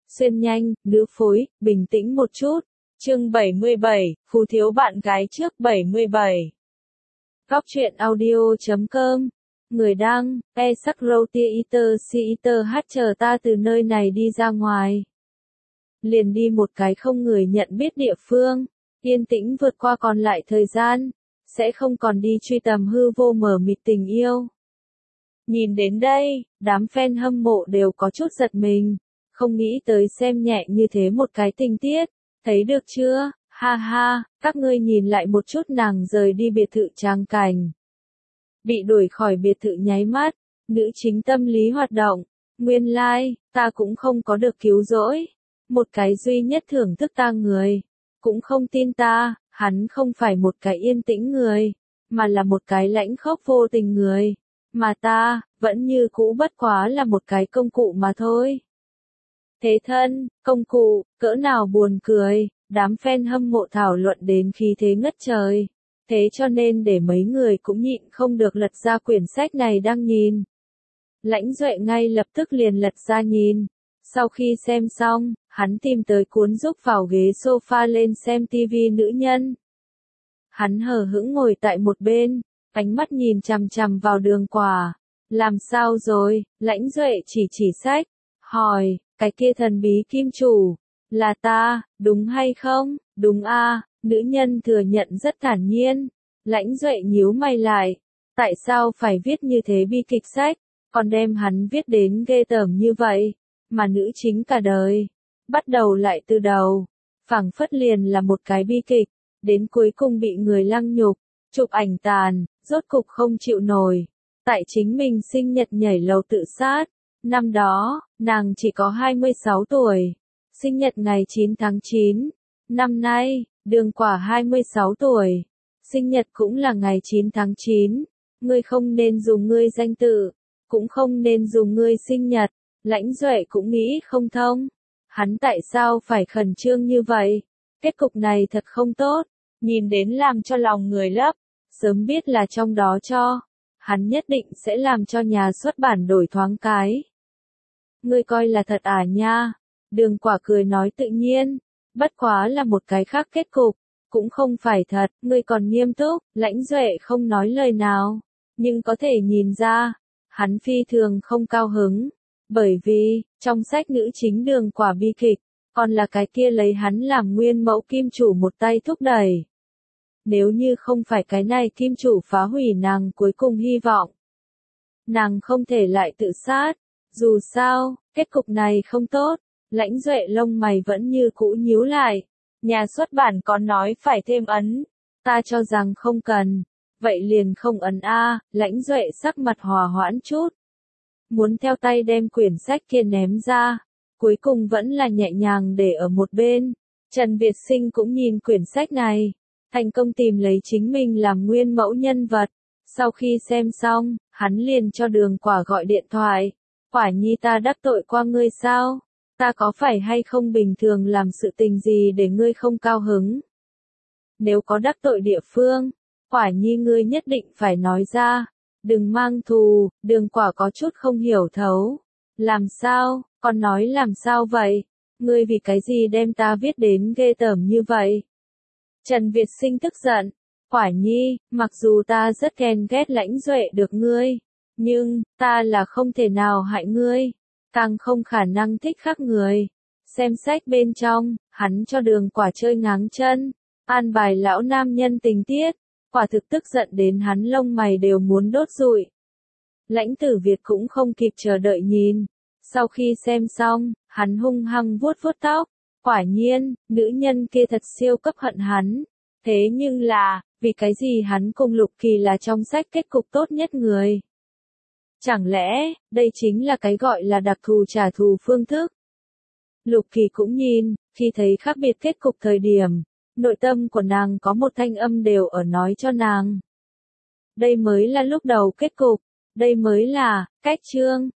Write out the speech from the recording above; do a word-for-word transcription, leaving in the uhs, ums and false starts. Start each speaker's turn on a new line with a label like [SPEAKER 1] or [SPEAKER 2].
[SPEAKER 1] xuyên nhanh, nữ phối, bình tĩnh một chút. Chương bảy mươi bảy, Phú thiếu bạn gái trước bảy mươi bảy. Góc truyện audio chấm com. Người đăng, e sắc râu tia iter si iter hát chờ ta từ nơi này đi ra ngoài. Liền đi một cái không người nhận biết địa phương, yên tĩnh vượt qua còn lại thời gian, sẽ không còn đi truy tầm hư vô mờ mịt tình yêu. Nhìn đến đây, đám fan hâm mộ đều có chút giật mình, không nghĩ tới xem nhẹ như thế một cái tình tiết, thấy được chưa, ha ha, các ngươi nhìn lại một chút nàng rời đi biệt thự trang cảnh. Bị đuổi khỏi biệt thự nháy mắt, nữ chính tâm lý hoạt động, nguyên lai, like, ta cũng không có được cứu rỗi, một cái duy nhất thưởng thức ta người, cũng không tin ta, hắn không phải một cái yên tĩnh người, mà là một cái lãnh khốc vô tình người, mà ta, vẫn như cũ bất quá là một cái công cụ mà thôi. Thế thân, công cụ, cỡ nào buồn cười, đám fan hâm mộ thảo luận đến khí thế ngất trời. Thế cho nên để mấy người cũng nhịn không được lật ra quyển sách này đang nhìn. Lãnh Duệ ngay lập tức liền lật ra nhìn. Sau khi xem xong, hắn tìm tới cuốn giúp vào ghế sofa lên xem tivi nữ nhân. Hắn hờ hững ngồi tại một bên, ánh mắt nhìn chằm chằm vào Đường Quả. Làm sao rồi? Lãnh Duệ chỉ chỉ sách, hỏi, cái kia thần bí kim chủ, là ta, đúng hay không? Đúng a. Nữ nhân thừa nhận rất thản nhiên. Lãnh Duệ nhíu mày lại. Tại sao phải viết như thế bi kịch sách, còn đem hắn viết đến ghê tởm như vậy, mà nữ chính cả đời, bắt đầu lại từ đầu, phảng phất liền là một cái bi kịch, đến cuối cùng bị người lăng nhục, chụp ảnh tàn, rốt cục không chịu nổi, tại chính mình sinh nhật nhảy lầu tự sát. Năm đó, nàng chỉ có hai mươi sáu tuổi, sinh nhật ngày chín tháng chín, năm nay, Đường Quả hai mươi sáu tuổi, sinh nhật cũng là ngày chín tháng chín, ngươi không nên dùng ngươi danh tự, cũng không nên dùng ngươi sinh nhật. Lãnh Duệ cũng nghĩ không thông, hắn tại sao phải khẩn trương như vậy, kết cục này thật không tốt, nhìn đến làm cho lòng người lấp, sớm biết là trong đó cho, hắn nhất định sẽ làm cho nhà xuất bản đổi thoáng cái. Ngươi coi là thật à nha, Đường Quả cười nói tự nhiên, bất quá là một cái khác kết cục, cũng không phải thật, ngươi còn nghiêm túc. Lãnh Duệ không nói lời nào, nhưng có thể nhìn ra, hắn phi thường không cao hứng, bởi vì, trong sách nữ chính Đường Quả bi kịch, còn là cái kia lấy hắn làm nguyên mẫu kim chủ một tay thúc đẩy. Nếu như không phải cái này kim chủ phá hủy nàng cuối cùng hy vọng, nàng không thể lại tự sát, dù sao, kết cục này không tốt. Lãnh Duệ lông mày vẫn như cũ nhíu lại, nhà xuất bản còn nói phải thêm ấn, ta cho rằng không cần, vậy liền không ấn a. Lãnh Duệ sắc mặt hòa hoãn chút, muốn theo tay đem quyển sách kia ném ra, cuối cùng vẫn là nhẹ nhàng để ở một bên. Trần Việt Sinh cũng nhìn quyển sách này, thành công tìm lấy chính mình làm nguyên mẫu nhân vật, sau khi xem xong, hắn liền cho Đường Quả gọi điện thoại, Quả nhi ta đắc tội qua ngươi sao? Ta có phải hay không bình thường làm sự tình gì để ngươi không cao hứng? Nếu có đắc tội địa phương, Quả nhi ngươi nhất định phải nói ra, đừng mang thù. Đường Quả có chút không hiểu thấu. Làm sao, con nói làm sao vậy? Ngươi vì cái gì đem ta viết đến ghê tởm như vậy? Trần Việt Sinh tức giận, Quả nhi, mặc dù ta rất ghen ghét Lãnh Duệ được ngươi, nhưng, ta là không thể nào hại ngươi. Càng không khả năng thích khác người. Xem sách bên trong, hắn cho Đường Quả chơi ngáng chân, an bài lão nam nhân tình tiết, quả thực tức giận đến hắn lông mày đều muốn đốt rụi. Lãnh Tử Việt cũng không kịp chờ đợi nhìn, sau khi xem xong, hắn hung hăng vuốt vuốt tóc, quả nhiên, nữ nhân kia thật siêu cấp hận hắn, thế nhưng là, vì cái gì hắn cùng Lục Kỳ là trong sách kết cục tốt nhất người? Chẳng lẽ, đây chính là cái gọi là đặc thù trả thù phương thức? Lục Kỳ cũng nhìn, khi thấy khác biệt kết cục thời điểm, nội tâm của nàng có một thanh âm đều ở nói cho nàng. Đây mới là lúc đầu kết cục, đây mới là, cách chương,